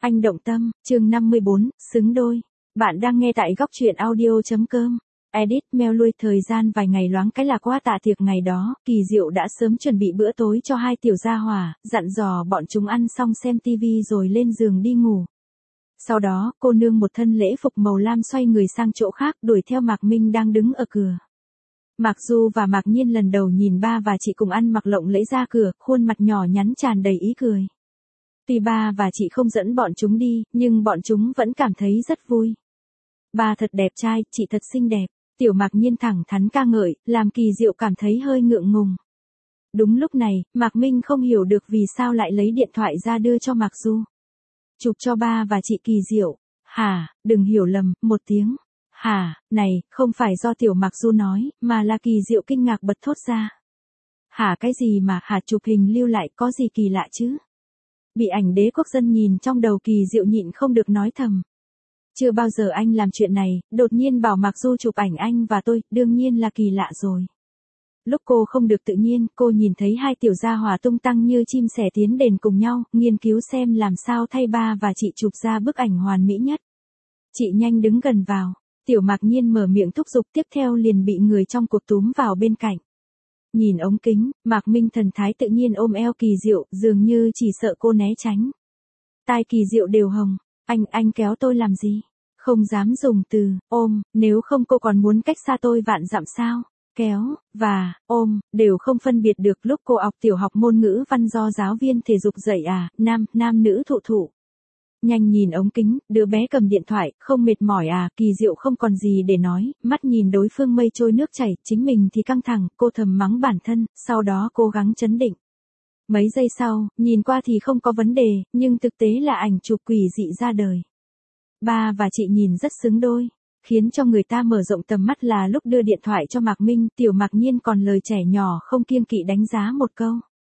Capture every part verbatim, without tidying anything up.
Anh động tâm, chương năm mươi bốn, xứng đôi. Bạn đang nghe tại góc truyện audio.com. Edit mail lui thời gian vài ngày loáng cái là qua tạ tiệc ngày đó, Kỳ Diệu đã sớm chuẩn bị bữa tối cho hai tiểu gia hỏa, dặn dò bọn chúng ăn xong xem tivi rồi lên giường đi ngủ. Sau đó, cô nương một thân lễ phục màu lam xoay người sang chỗ khác đuổi theo Mạc Minh đang đứng ở cửa. Mạc Du và Mạc Nhiên lần đầu nhìn ba và chị cùng ăn mặc lộng lẫy ra cửa, khuôn mặt nhỏ nhắn tràn đầy ý cười. Tuy ba và chị không dẫn bọn chúng đi, nhưng bọn chúng vẫn cảm thấy rất vui. Ba thật đẹp trai, chị thật xinh đẹp. Tiểu Mạc Nhiên thẳng thắn ca ngợi, làm Kỳ Diệu cảm thấy hơi ngượng ngùng. Đúng lúc này, Mạc Minh không hiểu được vì sao lại lấy điện thoại ra đưa cho Mạc Du. Chụp cho ba và chị Kỳ Diệu. Hả, đừng hiểu lầm, một tiếng. Hả, này, không phải do Tiểu Mạc Du nói, mà là Kỳ Diệu kinh ngạc bật thốt ra. Hả cái gì mà, hả chụp hình lưu lại có gì kỳ lạ chứ? Bị ảnh đế quốc dân nhìn trong đầu Kỳ Diệu nhịn không được nói thầm. Chưa bao giờ anh làm chuyện này, đột nhiên bảo Mạc Du chụp ảnh anh và tôi, đương nhiên là kỳ lạ rồi. Lúc cô không được tự nhiên, cô nhìn thấy hai tiểu gia hỏa tung tăng như chim sẻ tiến đền cùng nhau, nghiên cứu xem làm sao thay ba và chị chụp ra bức ảnh hoàn mỹ nhất. Chị nhanh đứng gần vào, Tiểu Mạc Nhiên mở miệng thúc giục tiếp theo liền bị người trong cuộc túm vào bên cạnh. Nhìn ống kính, Mạc Minh thần thái tự nhiên ôm eo Kỳ Diệu, dường như chỉ sợ cô né tránh. Tai Kỳ Diệu đều hồng, anh, anh kéo tôi làm gì? Không dám dùng từ, ôm, nếu không cô còn muốn cách xa tôi vạn dặm sao? Kéo, và, ôm, đều không phân biệt được lúc cô học tiểu học môn ngữ văn do giáo viên thể dục dạy à, nam, nam nữ thụ thụ. Nhanh nhìn ống kính, đứa bé cầm điện thoại, không mệt mỏi à, Kỳ Diệu không còn gì để nói, mắt nhìn đối phương mây trôi nước chảy, chính mình thì căng thẳng, cô thầm mắng bản thân, sau đó cố gắng trấn định. Mấy giây sau, nhìn qua thì không có vấn đề, nhưng thực tế là ảnh chụp quỷ dị ra đời. Ba và chị nhìn rất xứng đôi, khiến cho người ta mở rộng tầm mắt là lúc đưa điện thoại cho Mạc Minh, Tiểu Mạc Nhiên còn lời trẻ nhỏ không kiêng kỵ đánh giá một câu.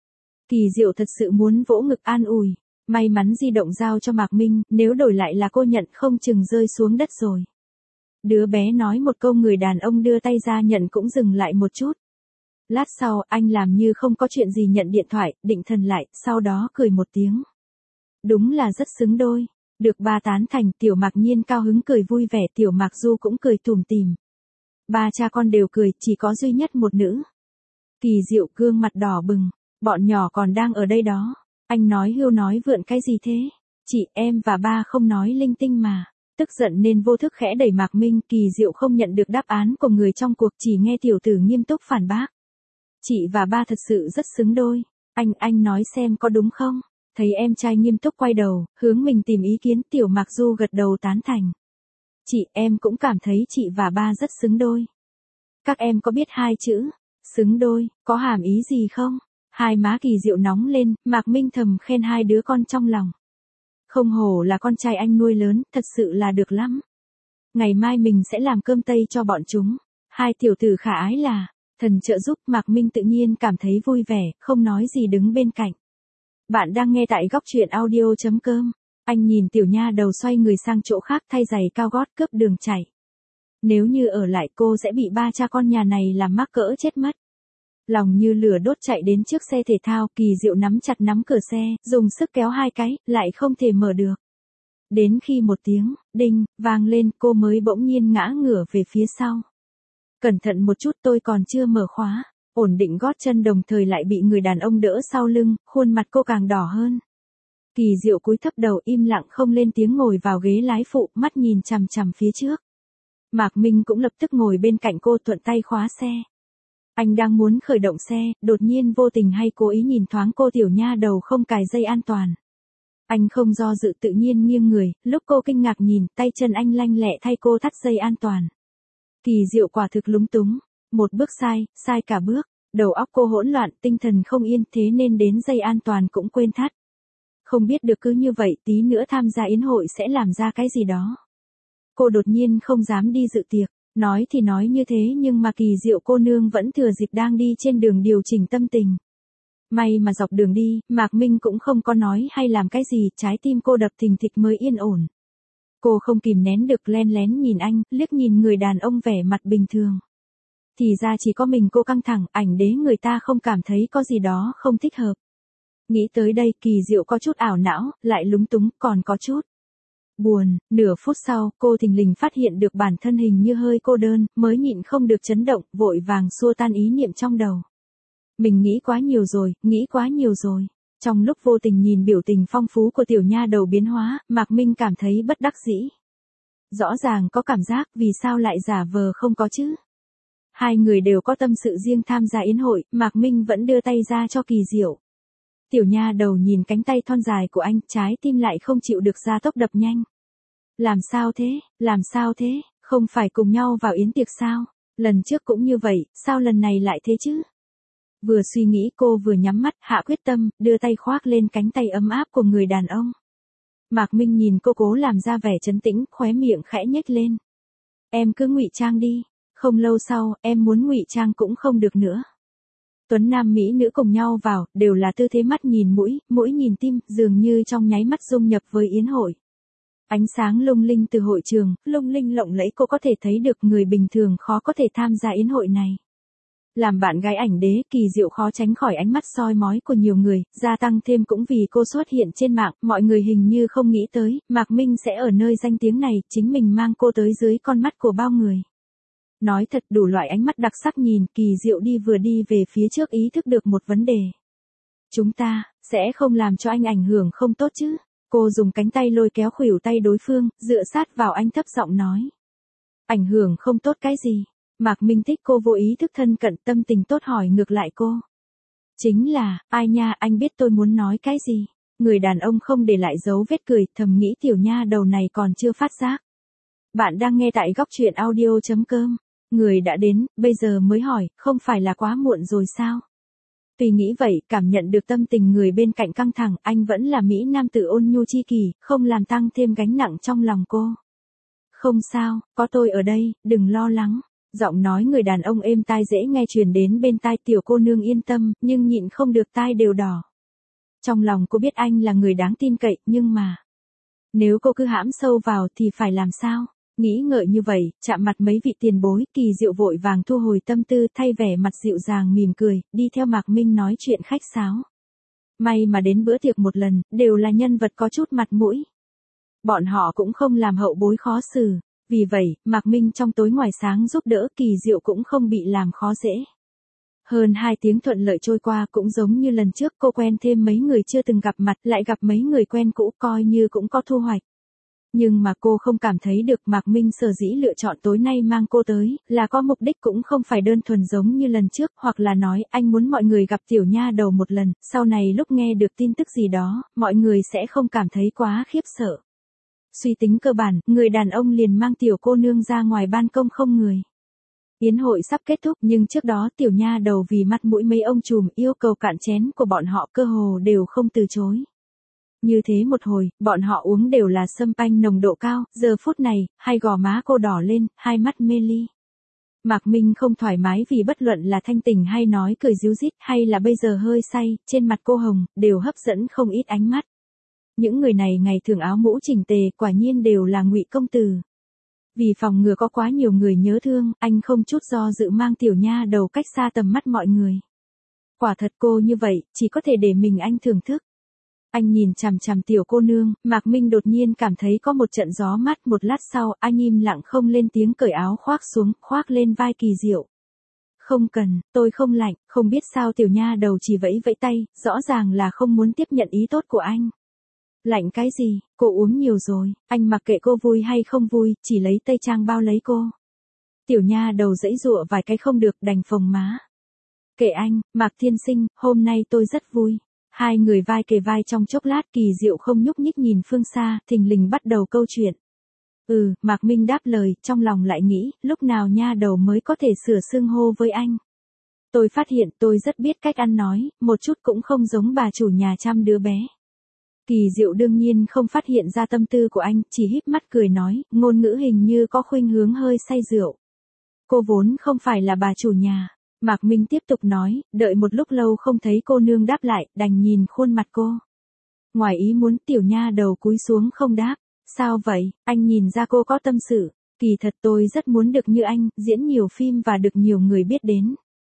Kỳ Diệu thật sự muốn vỗ ngực an ủi. May mắn di động giao cho Mạc Minh, nếu đổi lại là cô nhận không chừng rơi xuống đất rồi. Đứa bé nói một câu người đàn ông đưa tay ra nhận cũng dừng lại một chút. Lát sau anh làm như không có chuyện gì nhận điện thoại, định thần lại, sau đó cười một tiếng. Đúng là rất xứng đôi. Được ba tán thành, Tiểu Mạc Nhiên cao hứng cười vui vẻ, Tiểu Mạc Du cũng cười tủm tỉm. Ba cha con đều cười, chỉ có duy nhất một nữ. Kỳ Diệu gương mặt đỏ bừng, bọn nhỏ còn đang ở đây đó. Anh nói hưu nói vượn cái gì thế? Chị, em và ba không nói linh tinh mà. Tức giận nên vô thức khẽ đẩy Mạc Minh, Kỳ Diệu không nhận được đáp án của người trong cuộc, chỉ nghe tiểu tử nghiêm túc phản bác. Chị và ba thật sự rất xứng đôi. Anh, anh nói xem có đúng không? Thấy em trai nghiêm túc quay đầu, hướng mình tìm ý kiến, Tiểu Mạc Du gật đầu tán thành. Chị, em cũng cảm thấy chị và ba rất xứng đôi. Các em có biết hai chữ, xứng đôi, có hàm ý gì không? Hai má Kỳ Diệu nóng lên, Mạc Minh thầm khen hai đứa con trong lòng. Không hổ là con trai anh nuôi lớn, thật sự là được lắm. Ngày mai mình sẽ làm cơm tây cho bọn chúng. Hai tiểu tử khả ái là, thần trợ giúp, Mạc Minh tự nhiên cảm thấy vui vẻ, không nói gì đứng bên cạnh. Bạn đang nghe tại góc truyện audio.com. Anh nhìn tiểu nha đầu xoay người sang chỗ khác thay giày cao gót cướp đường chạy. Nếu như ở lại cô sẽ bị ba cha con nhà này làm mắc cỡ chết mất. Lòng như lửa đốt chạy đến trước xe thể thao, Kỳ Diệu nắm chặt nắm cửa xe, dùng sức kéo hai cái, lại không thể mở được. Đến khi một tiếng, đinh, vang lên, cô mới bỗng nhiên ngã ngửa về phía sau. Cẩn thận một chút, tôi còn chưa mở khóa. Ổn định gót chân đồng thời lại bị người đàn ông đỡ sau lưng, khuôn mặt cô càng đỏ hơn. Kỳ Diệu cúi thấp đầu im lặng không lên tiếng ngồi vào ghế lái phụ, mắt nhìn chằm chằm phía trước. Mạc Minh cũng lập tức ngồi bên cạnh cô thuận tay khóa xe. Anh đang muốn khởi động xe, đột nhiên vô tình hay cố ý nhìn thoáng cô tiểu nha đầu không cài dây an toàn. Anh không do dự tự nhiên nghiêng người, lúc cô kinh ngạc nhìn, tay chân anh lanh lẹ thay cô thắt dây an toàn. Kỳ Diệu quả thực lúng túng, một bước sai, sai cả bước, đầu óc cô hỗn loạn, tinh thần không yên, thế nên đến dây an toàn cũng quên thắt. Không biết được cứ như vậy tí nữa tham gia yến hội sẽ làm ra cái gì đó. Cô đột nhiên không dám đi dự tiệc. Nói thì nói như thế nhưng mà Kỳ Diệu cô nương vẫn thừa dịp đang đi trên đường điều chỉnh tâm tình. May mà dọc đường đi, Mạc Minh cũng không có nói hay làm cái gì, trái tim cô đập thình thịch mới yên ổn. Cô không kìm nén được len lén nhìn anh, liếc nhìn người đàn ông vẻ mặt bình thường. Thì ra chỉ có mình cô căng thẳng, ảnh đế người ta không cảm thấy có gì đó không thích hợp. Nghĩ tới đây Kỳ Diệu có chút ảo não, lại lúng túng, còn có chút buồn. Nửa phút sau, cô thình lình phát hiện được bản thân hình như hơi cô đơn, mới nhịn không được chấn động, vội vàng xua tan ý niệm trong đầu. Mình nghĩ quá nhiều rồi, nghĩ quá nhiều rồi. Trong lúc vô tình nhìn biểu tình phong phú của tiểu nha đầu biến hóa, Mạc Minh cảm thấy bất đắc dĩ. Rõ ràng có cảm giác, vì sao lại giả vờ không có chứ? Hai người đều có tâm sự riêng tham gia yến hội, Mạc Minh vẫn đưa tay ra cho Kỳ Diệu. Tiểu nha đầu nhìn cánh tay thon dài của anh, trái tim lại không chịu được gia tốc đập nhanh. Làm sao thế, làm sao thế, không phải cùng nhau vào yến tiệc sao? Lần trước cũng như vậy, sao lần này lại thế chứ? Vừa suy nghĩ cô vừa nhắm mắt, hạ quyết tâm, đưa tay khoác lên cánh tay ấm áp của người đàn ông. Mạc Minh nhìn cô cố làm ra vẻ trấn tĩnh, khóe miệng khẽ nhếch lên. Em cứ ngụy trang đi, không lâu sau, em muốn ngụy trang cũng không được nữa. Tuấn nam mỹ nữ cùng nhau vào, đều là tư thế mắt nhìn mũi, mũi nhìn tim, dường như trong nháy mắt dung nhập với yến hội. Ánh sáng lung linh từ hội trường, lung linh lộng lẫy, cô có thể thấy được người bình thường khó có thể tham gia yến hội này. Làm bạn gái ảnh đế, Kỳ Diệu khó tránh khỏi ánh mắt soi mói của nhiều người, gia tăng thêm cũng vì cô xuất hiện trên mạng, mọi người hình như không nghĩ tới, Mạc Minh sẽ ở nơi danh tiếng này, chính mình mang cô tới dưới con mắt của bao người. Nói thật, đủ loại ánh mắt đặc sắc nhìn, Kỳ Diệu đi vừa đi về phía trước ý thức được một vấn đề. Chúng ta, sẽ không làm cho anh ảnh hưởng không tốt chứ? Cô dùng cánh tay lôi kéo khuỷu tay đối phương, dựa sát vào anh thấp giọng nói. Ảnh hưởng không tốt cái gì? Mạc Minh thích cô vô ý thức thân cận, tâm tình tốt hỏi ngược lại cô. Chính là, ai nha, anh biết tôi muốn nói cái gì? Người đàn ông không để lại dấu vết cười, thầm nghĩ tiểu nha đầu này còn chưa phát giác. Bạn đang nghe tại góc truyện audio chấm com. Người đã đến, bây giờ mới hỏi, không phải là quá muộn rồi sao? Tuy nghĩ vậy, cảm nhận được tâm tình người bên cạnh căng thẳng, anh vẫn là mỹ nam tử ôn nhu chi kỷ, không làm tăng thêm gánh nặng trong lòng cô. Không sao, có tôi ở đây, đừng lo lắng. Giọng nói người đàn ông êm tai dễ nghe truyền đến bên tai, tiểu cô nương yên tâm, nhưng nhịn không được tai đều đỏ. Trong lòng cô biết anh là người đáng tin cậy, nhưng mà... Nếu cô cứ hãm sâu vào thì phải làm sao? Nghĩ ngợi như vậy, chạm mặt mấy vị tiền bối, Kỳ Diệu vội vàng thu hồi tâm tư, thay vẻ mặt dịu dàng mỉm cười, đi theo Mạc Minh nói chuyện khách sáo. May mà đến bữa tiệc một lần, đều là nhân vật có chút mặt mũi. Bọn họ cũng không làm hậu bối khó xử. Vì vậy, Mạc Minh trong tối ngoài sáng giúp đỡ, Kỳ Diệu cũng không bị làm khó dễ. Hơn hai tiếng thuận lợi trôi qua, cũng giống như lần trước, cô quen thêm mấy người chưa từng gặp mặt, lại gặp mấy người quen cũ, coi như cũng có thu hoạch. Nhưng mà cô không cảm thấy được Mạc Minh sở dĩ lựa chọn tối nay mang cô tới, là có mục đích cũng không phải đơn thuần giống như lần trước, hoặc là nói anh muốn mọi người gặp tiểu nha đầu một lần, sau này lúc nghe được tin tức gì đó, mọi người sẽ không cảm thấy quá khiếp sợ. Suy tính cơ bản, người đàn ông liền mang tiểu cô nương ra ngoài ban công không người. Yến hội sắp kết thúc, nhưng trước đó tiểu nha đầu vì mặt mũi mấy ông trùm yêu cầu cạn chén của bọn họ cơ hồ đều không từ chối. Như thế một hồi, bọn họ uống đều là sâm panh nồng độ cao, giờ phút này, hai gò má cô đỏ lên, hai mắt mê ly. Mạc Minh không thoải mái vì bất luận là thanh tỉnh hay nói cười ríu rít hay là bây giờ hơi say, trên mặt cô hồng, đều hấp dẫn không ít ánh mắt. Những người này ngày thường áo mũ chỉnh tề, quả nhiên đều là ngụy công tử. Vì phòng ngừa có quá nhiều người nhớ thương, anh không chút do dự mang tiểu nha đầu cách xa tầm mắt mọi người. Quả thật cô như vậy, chỉ có thể để mình anh thưởng thức. Anh nhìn chằm chằm tiểu cô nương, Mạc Minh đột nhiên cảm thấy có một trận gió mát, một lát sau, anh im lặng không lên tiếng cởi áo khoác xuống, khoác lên vai Kỳ Diệu. Không cần, tôi không lạnh, không biết sao tiểu nha đầu chỉ vẫy vẫy tay, rõ ràng là không muốn tiếp nhận ý tốt của anh. Lạnh cái gì, cô uống nhiều rồi, anh mặc kệ cô vui hay không vui, chỉ lấy tây trang bao lấy cô. Tiểu nha đầu giãy giụa vài cái không được, đành phồng má. Kệ anh, Mạc Thiên Sinh, hôm nay tôi rất vui. Hai người vai kề vai trong chốc lát, Kỳ Diệu không nhúc nhích nhìn phương xa, thình lình bắt đầu câu chuyện. Ừ, Mạc Minh đáp lời, trong lòng lại nghĩ, lúc nào nha đầu mới có thể sửa xưng hô với anh. Tôi phát hiện tôi rất biết cách ăn nói, một chút cũng không giống bà chủ nhà chăm đứa bé. Kỳ Diệu đương nhiên không phát hiện ra tâm tư của anh, chỉ híp mắt cười nói, ngôn ngữ hình như có khuynh hướng hơi say rượu. Cô vốn không phải là bà chủ nhà. Mạc Minh tiếp tục nói, đợi một lúc lâu không thấy cô nương đáp lại, đành nhìn khuôn mặt cô. Ngoài ý muốn, tiểu nha đầu cúi xuống không đáp. Sao vậy, anh nhìn ra cô có tâm sự. Kỳ thật tôi rất muốn được như anh, diễn nhiều phim và được nhiều người biết đến.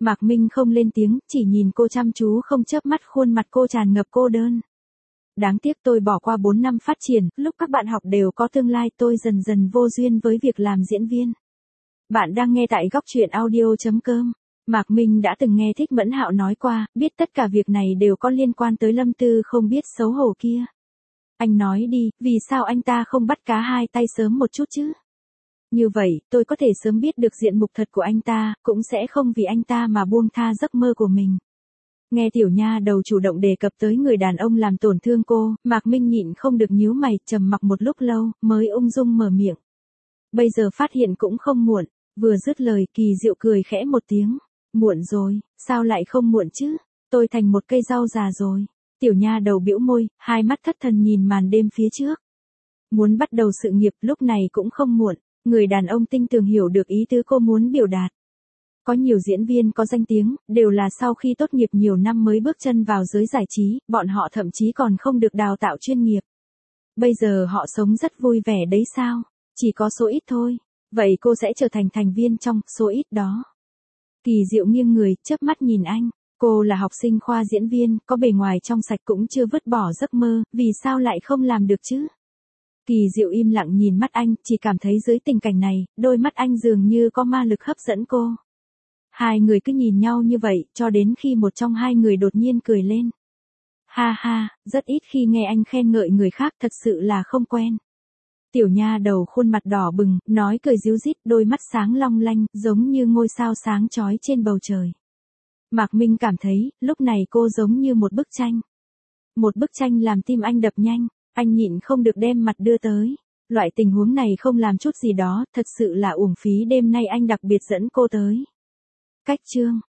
Mạc Minh không lên tiếng, chỉ nhìn cô chăm chú không chớp mắt, khuôn mặt cô tràn ngập cô đơn. Đáng tiếc tôi bỏ qua bốn năm phát triển, lúc các bạn học đều có tương lai, tôi dần dần vô duyên với việc làm diễn viên. Bạn đang nghe tại góc truyện audio.com. Mạc Minh đã từng nghe Thích Mẫn Hạo nói qua, biết tất cả việc này đều có liên quan tới Lâm Tư không biết xấu hổ kia. Anh nói đi, vì sao anh ta không bắt cá hai tay sớm một chút chứ? Như vậy, tôi có thể sớm biết được diện mục thật của anh ta, cũng sẽ không vì anh ta mà buông tha giấc mơ của mình. Nghe tiểu nha đầu chủ động đề cập tới người đàn ông làm tổn thương cô, Mạc Minh nhịn không được nhíu mày, trầm mặc một lúc lâu, mới ung dung mở miệng. Bây giờ phát hiện cũng không muộn, vừa dứt lời Kỳ Diệu cười khẽ một tiếng. Muộn rồi, sao lại không muộn chứ, tôi thành một cây rau già rồi. Tiểu nha đầu bĩu môi, hai mắt thất thần nhìn màn đêm phía trước. Muốn bắt đầu sự nghiệp lúc này cũng không muộn, người đàn ông tinh tường hiểu được ý tứ cô muốn biểu đạt. Có nhiều diễn viên có danh tiếng, đều là sau khi tốt nghiệp nhiều năm mới bước chân vào giới giải trí, bọn họ thậm chí còn không được đào tạo chuyên nghiệp. Bây giờ họ sống rất vui vẻ đấy sao? Chỉ có số ít thôi. Vậy cô sẽ trở thành thành viên trong số ít đó. Kỳ Diệu nghiêng người, chớp mắt nhìn anh. Cô là học sinh khoa diễn viên, có bề ngoài trong sạch cũng chưa vứt bỏ giấc mơ, vì sao lại không làm được chứ? Kỳ Diệu im lặng nhìn mắt anh, chỉ cảm thấy dưới tình cảnh này, đôi mắt anh dường như có ma lực hấp dẫn cô. Hai người cứ nhìn nhau như vậy, cho đến khi một trong hai người đột nhiên cười lên. Ha ha, rất ít khi nghe anh khen ngợi người khác, thật sự là không quen. Tiểu nha đầu khuôn mặt đỏ bừng, nói cười ríu rít, đôi mắt sáng long lanh, giống như ngôi sao sáng chói trên bầu trời. Mạc Minh cảm thấy, lúc này cô giống như một bức tranh. Một bức tranh làm tim anh đập nhanh, anh nhịn không được đem mặt đưa tới. Loại tình huống này không làm chút gì đó, thật sự là uổng phí đêm nay anh đặc biệt dẫn cô tới. Cách chương